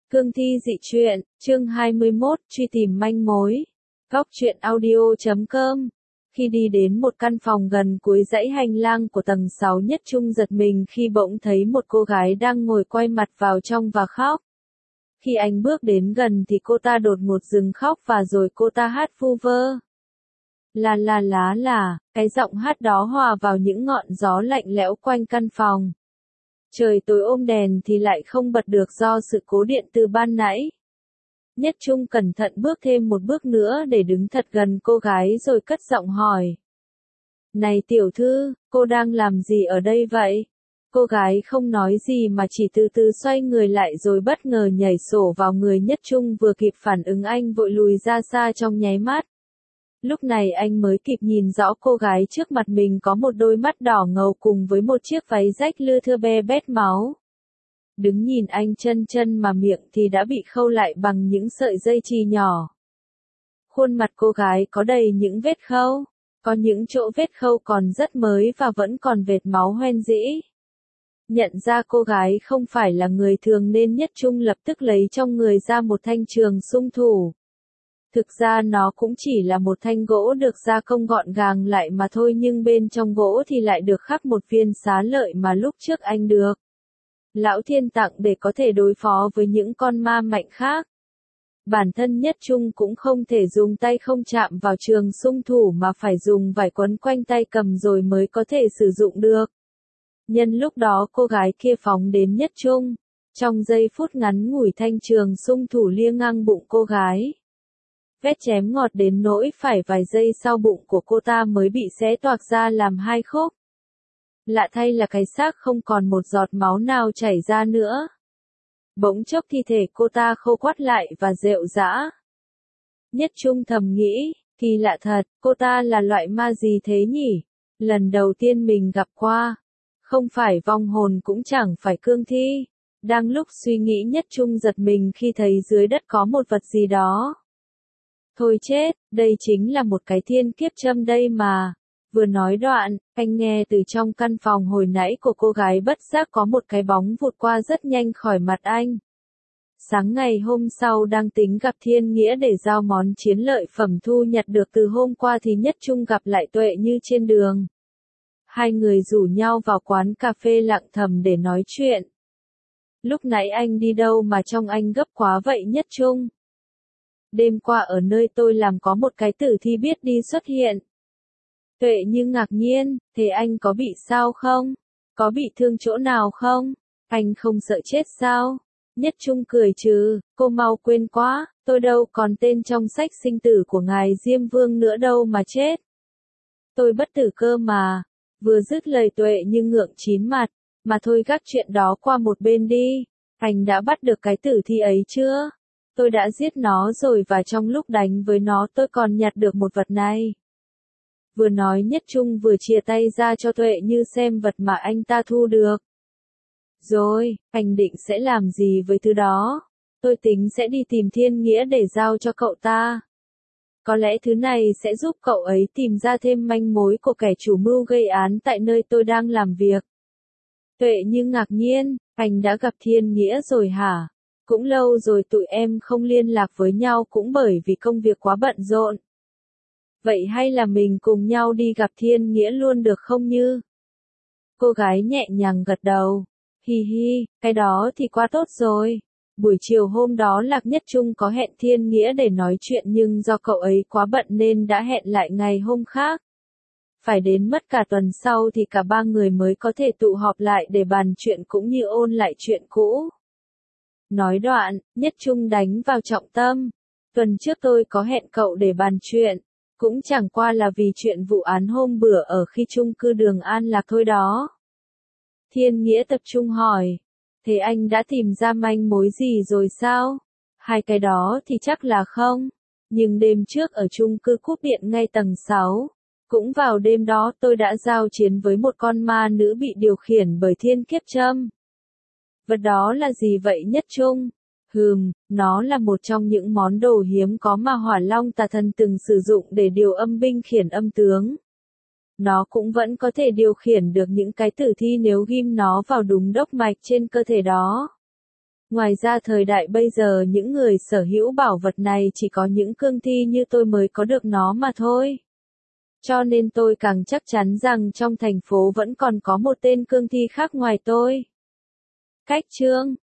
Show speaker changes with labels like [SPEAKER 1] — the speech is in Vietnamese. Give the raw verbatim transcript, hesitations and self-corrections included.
[SPEAKER 1] Cương thi dị truyện, chương hai mươi mốt, truy tìm manh mối. Góc truyện audio chấm com. Khi đi đến một căn phòng gần cuối dãy hành lang của tầng sáu, Nhất Trung giật mình khi bỗng thấy một cô gái đang ngồi quay mặt vào trong và khóc. Khi anh bước đến gần thì cô ta đột ngột dừng khóc và rồi cô ta hát vu vơ. La la lá là, cái giọng hát đó hòa vào những ngọn gió lạnh lẽo quanh căn phòng. Trời tối ôm đèn thì lại không bật được do sự cố điện từ ban nãy. Nhất Trung cẩn thận bước thêm một bước nữa để đứng thật gần cô gái rồi cất giọng hỏi. Này tiểu thư, cô đang làm gì ở đây vậy? Cô gái không nói gì mà chỉ từ từ xoay người lại rồi bất ngờ nhảy sổ vào người Nhất Trung, vừa kịp phản ứng anh vội lùi ra xa trong nháy mắt. Lúc này anh mới kịp nhìn rõ cô gái trước mặt mình có một đôi mắt đỏ ngầu cùng với một chiếc váy rách lưa thưa be bét máu. Đứng nhìn anh chân chân mà miệng thì đã bị khâu lại bằng những sợi dây chì nhỏ. Khuôn mặt cô gái có đầy những vết khâu, có những chỗ vết khâu còn rất mới và vẫn còn vệt máu hoen dĩ. Nhận ra cô gái không phải là người thường nên Nhất Trung lập tức lấy trong người ra một thanh trường xung thủ. Thực ra nó cũng chỉ là một thanh gỗ được gia công gọn gàng lại mà thôi, nhưng bên trong gỗ thì lại được khắc một viên xá lợi mà lúc trước anh được Lão Thiên tặng để có thể đối phó với những con ma mạnh khác. Bản thân Nhất Trung cũng không thể dùng tay không chạm vào trường xung thủ mà phải dùng vải quấn quanh tay cầm rồi mới có thể sử dụng được. Nhân lúc đó cô gái kia phóng đến Nhất Trung. Trong giây phút ngắn ngủi thanh trường xung thủ lia ngang bụng cô gái. Vết chém ngọt đến nỗi phải vài giây sau bụng của cô ta mới bị xé toạc ra làm hai khúc. Lạ thay là cái xác không còn một giọt máu nào chảy ra nữa. Bỗng chốc thi thể cô ta khô quắt lại và rệu rã. Nhất Trung thầm nghĩ, kỳ lạ thật, cô ta là loại ma gì thế nhỉ? Lần đầu tiên mình gặp qua. Không phải vong hồn cũng chẳng phải cương thi. Đang lúc suy nghĩ, Nhất Trung giật mình khi thấy dưới đất có một vật gì đó. Thôi chết, đây chính là một cái thiên kiếp châm đây mà. Vừa nói đoạn, anh nghe từ trong căn phòng hồi nãy của cô gái bất giác có một cái bóng vụt qua rất nhanh khỏi mặt anh. Sáng ngày hôm sau đang tính gặp Thiên Nghĩa để giao món chiến lợi phẩm thu nhặt được từ hôm qua thì Nhất Trung gặp lại Tuệ Như trên đường. Hai người rủ nhau vào quán cà phê lặng thầm để nói chuyện. Lúc nãy anh đi đâu mà trông anh gấp quá vậy Nhất Trung? Đêm qua ở nơi tôi làm có một cái tử thi biết đi xuất hiện. Tuệ Như ngạc nhiên, thế anh có bị sao không? Có bị thương chỗ nào không? Anh không sợ chết sao? Nhất Trung cười trừ, cô mau quên quá, tôi đâu còn tên trong sách sinh tử của ngài Diêm Vương nữa đâu mà chết. Tôi bất tử cơ mà. Vừa dứt lời Tuệ Như ngượng chín mặt, mà thôi gác chuyện đó qua một bên đi. Anh đã bắt được cái tử thi ấy chưa? Tôi đã giết nó rồi và trong lúc đánh với nó tôi còn nhặt được một vật này. Vừa nói Nhất Trung vừa chìa tay ra cho Tuệ Như xem vật mà anh ta thu được. Rồi, anh định sẽ làm gì với thứ đó? Tôi tính sẽ đi tìm Thiên Nghĩa để giao cho cậu ta. Có lẽ thứ này sẽ giúp cậu ấy tìm ra thêm manh mối của kẻ chủ mưu gây án tại nơi tôi đang làm việc. Tuệ Như ngạc nhiên, anh đã gặp Thiên Nghĩa rồi hả? Cũng lâu rồi tụi em không liên lạc với nhau cũng bởi vì công việc quá bận rộn. Vậy hay là mình cùng nhau đi gặp Thiên Nghĩa luôn được không Như? Cô gái nhẹ nhàng gật đầu. Hi hi, cái đó thì quá tốt rồi. Buổi chiều hôm đó Lạc Nhất Trung có hẹn Thiên Nghĩa để nói chuyện nhưng do cậu ấy quá bận nên đã hẹn lại ngày hôm khác. Phải đến mất cả tuần sau thì cả ba người mới có thể tụ họp lại để bàn chuyện cũng như ôn lại chuyện cũ. Nói đoạn, Nhất Trung đánh vào trọng tâm. Tuần trước tôi có hẹn cậu để bàn chuyện. Cũng chẳng qua là vì chuyện vụ án hôm bữa ở khi chung cư Đường An Lạc thôi đó. Thiên Nghĩa tập trung hỏi. Thế anh đã tìm ra manh mối gì rồi sao? Hai cái đó thì chắc là không. Nhưng đêm trước ở chung cư Cúp Điện ngay tầng sáu. Cũng vào đêm đó tôi đã giao chiến với một con ma nữ bị điều khiển bởi thiên kiếp châm. Vật đó là gì vậy Nhất Trung? Hừm, nó là một trong những món đồ hiếm có mà Hỏa Long Tà Thần từng sử dụng để điều âm binh khiển âm tướng. Nó cũng vẫn có thể điều khiển được những cái tử thi nếu ghim nó vào đúng đốc mạch trên cơ thể đó. Ngoài ra thời đại bây giờ những người sở hữu bảo vật này chỉ có những cương thi như tôi mới có được nó mà thôi. Cho nên tôi càng chắc chắn rằng trong thành phố vẫn còn có một tên cương thi khác ngoài tôi. Cách chương